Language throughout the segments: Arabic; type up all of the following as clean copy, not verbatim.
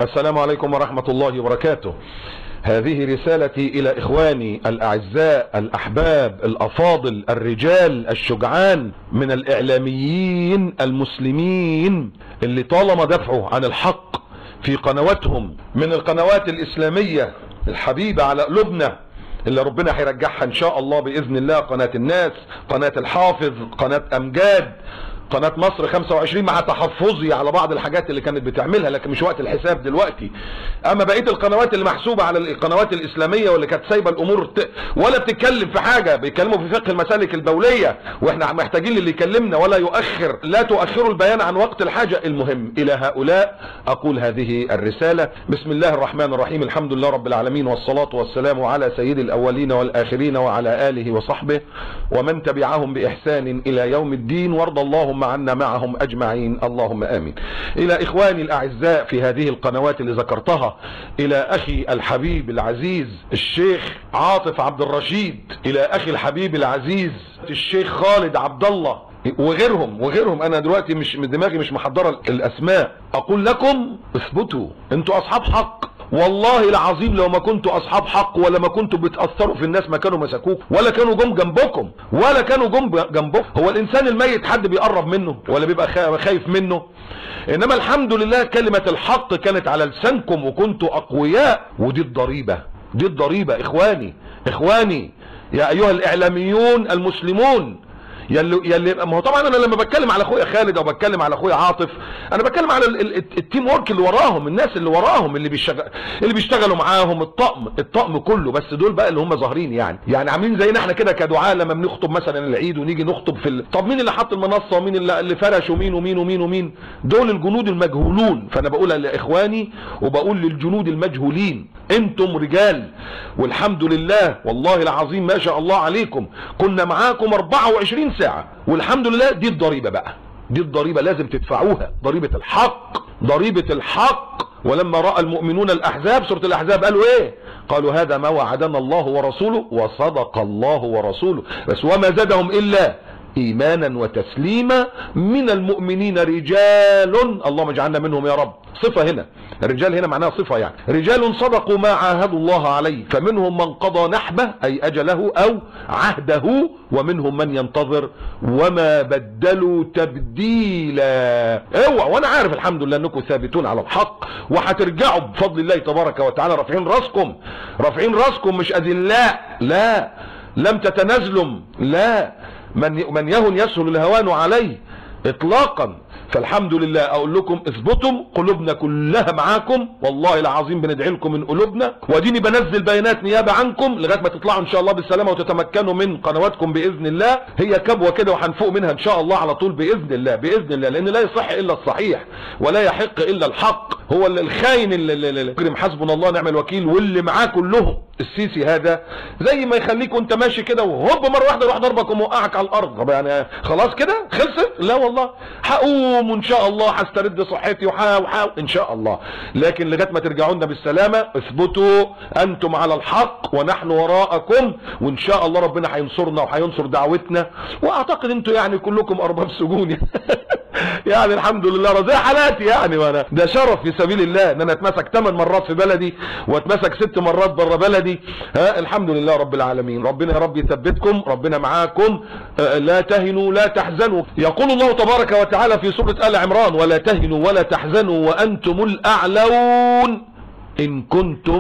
السلام عليكم ورحمة الله وبركاته. هذه رسالتي إلى إخواني الأعزاء الأحباب الأفاضل الرجال الشجعان من الإعلاميين المسلمين اللي طالما دفعوا عن الحق في قنواتهم من القنوات الإسلامية الحبيبة على قلوبنا اللي ربنا هيرجعها إن شاء الله بإذن الله، قناة الناس، قناة الحافظ، قناة أمجاد، قناة مصر 25 مع تحفظي على بعض الحاجات اللي كانت بتعملها، لكن مش وقت الحساب دلوقتي. اما بقيه القنوات اللي محسوبه على القنوات الاسلاميه واللي كانت سايبه الامور ولا بتتكلم في حاجه، بيتكلموا في فقه المسالك البوليه واحنا محتاجين اللي يكلمنا ولا يؤخر، لا تؤخروا البيان عن وقت الحاجه. المهم الى هؤلاء اقول هذه الرساله. بسم الله الرحمن الرحيم، الحمد لله رب العالمين، والصلاه والسلام على سيد الاولين والاخرين وعلى اله وصحبه ومن تبعهم باحسان الى يوم الدين، وارض اللهم عنا معهم اجمعين، اللهم امين. الى اخواني الاعزاء في هذه القنوات اللي ذكرتها، الى اخي الحبيب العزيز الشيخ عاطف عبد الرشيد، الى اخي الحبيب العزيز الشيخ خالد عبد الله وغيرهم انا دلوقتي مش دماغي مش محضره الاسماء. اقول لكم اثبتوا، انتوا اصحاب حق، والله العظيم لو ما كنتوا اصحاب حق ولا ما كنتوا بتأثروا في الناس ما كانوا مسكوك ولا كانوا جم جنبكم ولا كانوا جم جنبكم. هو الانسان الميت حد بيقرب منه ولا بيبقى خايف منه؟ انما الحمد لله كلمة الحق كانت على لسانكم وكنتوا اقوياء، ودي الضريبة، دي الضريبة. اخواني يا ايها الاعلاميون المسلمون، يلي ما هو طبعا انا لما بتكلم على اخويا خالد او بتكلم على اخويا عاطف انا بتكلم على التيم ورك اللي وراهم، الناس اللي وراهم اللي بيشتغلوا معاهم، الطقم كله. بس دول بقى اللي هم ظاهرين يعني عاملين زينا احنا كده كدعاء لما بنخطب مثلا العيد ونيجي نخطب طب مين اللي حط المنصه ومين اللي فرش ومين ومين ومين ومين؟ دول الجنود المجهولون. فانا بقول لاخواني وبقول للجنود المجهولين، انتم رجال والحمد لله والله العظيم ما شاء الله عليكم، كنا معاكم 24 ساعة والحمد لله. دي الضريبة بقى، دي الضريبة لازم تدفعوها، ضريبة الحق، ضريبة الحق. ولما رأى المؤمنون الأحزاب، سورة الأحزاب قالوا ايه؟ قالوا هذا ما وعدنا الله ورسوله وصدق الله ورسوله. بس وما زادهم إلا إيمانا وتسليما من المؤمنين رجال، اللهم اجعلنا منهم يا رب. صفة هنا، الرجال هنا معناها صفة، يعني رجال صدقوا ما عاهدوا الله عليه، فمنهم من قضى نحبه أي أجله أو عهده، ومنهم من ينتظر وما بدلوا تبديلا. اوعى، وانا عارف الحمد لله انكم ثابتون على الحق وهترجعوا بفضل الله تبارك وتعالى رافعين راسكم مش أذلاء، لا، لم تتنازلوا، لا، من يهن يسهل الهوان عليه اطلاقا. فالحمد لله اقول لكم اثبتوا، قلوبنا كلها معاكم والله العظيم، بندعي لكم من قلوبنا، واديني بنزل بيانات نيابه عنكم لغايه ما تطلعوا ان شاء الله بالسلامه وتتمكنوا من قنواتكم باذن الله. هي كبوه كده وهنفوق منها ان شاء الله على طول باذن الله، لان لا يصح الا الصحيح ولا يحق الا الحق. هو الخاين اللي حسبنا الله ونعم الوكيل واللي معاه كلهم السيسي هذا، زي ما يخليك وانت ماشي كده وهوب مره واحده يروح ضربك وموقعك على الارض. طب يعني خلاص كده خلصت؟ لا والله، هقوم وان شاء الله هسترد صحتي وحاول ان شاء الله، لكن لغايه ما ترجعوا لنا بالسلامه اثبتوا، انتم على الحق ونحن وراءكم، وان شاء الله ربنا هينصرنا وهينصر دعوتنا. واعتقد انتوا يعني كلكم ارباب سجون يعني الحمد لله زي حالاتي يعني، وانا ده شرف في سبيل الله ان انا اتمسك 8 مرات في بلدي واتمسك 6 مرات بره بلدي. الحمد لله رب العالمين. ربنا يا رب يثبتكم، ربنا معاكم، لا تهنوا لا تحزنوا. يقول الله تبارك وتعالى في سورة آل عمران ولا تهنوا ولا تحزنوا وأنتم الأعلون إن كنتم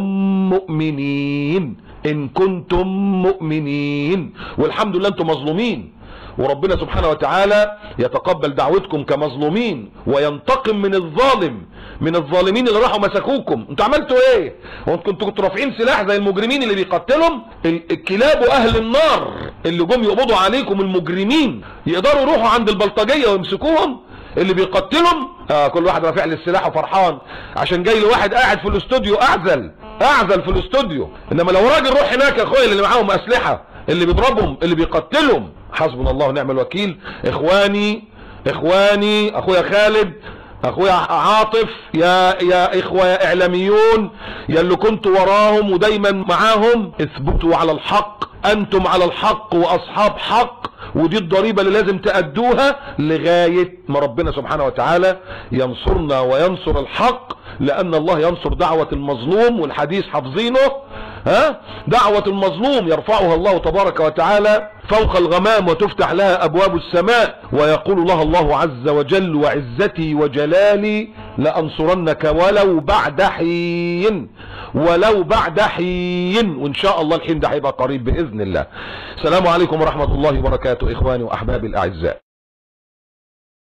مؤمنين. والحمد لله انتم مظلومين، وربنا سبحانه وتعالى يتقبل دعوتكم كمظلومين وينتقم من الظالمين اللي راحوا مسكوكم. انتوا عملتوا ايه؟ كنتوا رافعين سلاح زي المجرمين اللي بيقتلهم؟ الكلاب واهل النار اللي جم يقبضوا عليكم المجرمين يقدروا يروحوا عند البلطجيه ويمسكوهم اللي بيقتلهم؟ كل واحد رافع لي السلاح وفرحان عشان جاي له واحد قاعد في الاستوديو اعزل في الاستوديو. انما لو راجل روح هناك يا اخويا اللي معاهم اسلحه، اللي بيضربهم، اللي بيقتلهم، حسبنا الله ونعم الوكيل. اخواني اخويا خالد، اخويا عاطف، يا اخوة يا اعلاميون يا اللي كنتوا وراهم ودايما معاهم، اثبتوا على الحق، انتم على الحق واصحاب حق، ودي الضريبة اللي لازم تأدوها لغاية ما ربنا سبحانه وتعالى ينصرنا وينصر الحق، لأن الله ينصر دعوة المظلوم، والحديث حافظينه، دعوة المظلوم يرفعها الله تبارك وتعالى فوق الغمام وتفتح لها أبواب السماء، ويقول لها الله عز وجل: وعزتي وجلالي لأنصرنك ولو بعد حين، ولو بعد حين. وإن شاء الله الحين ده هيبقى قريب بإذن الله. السلام عليكم ورحمة الله وبركاته إخواني وأحبابي الأعزاء.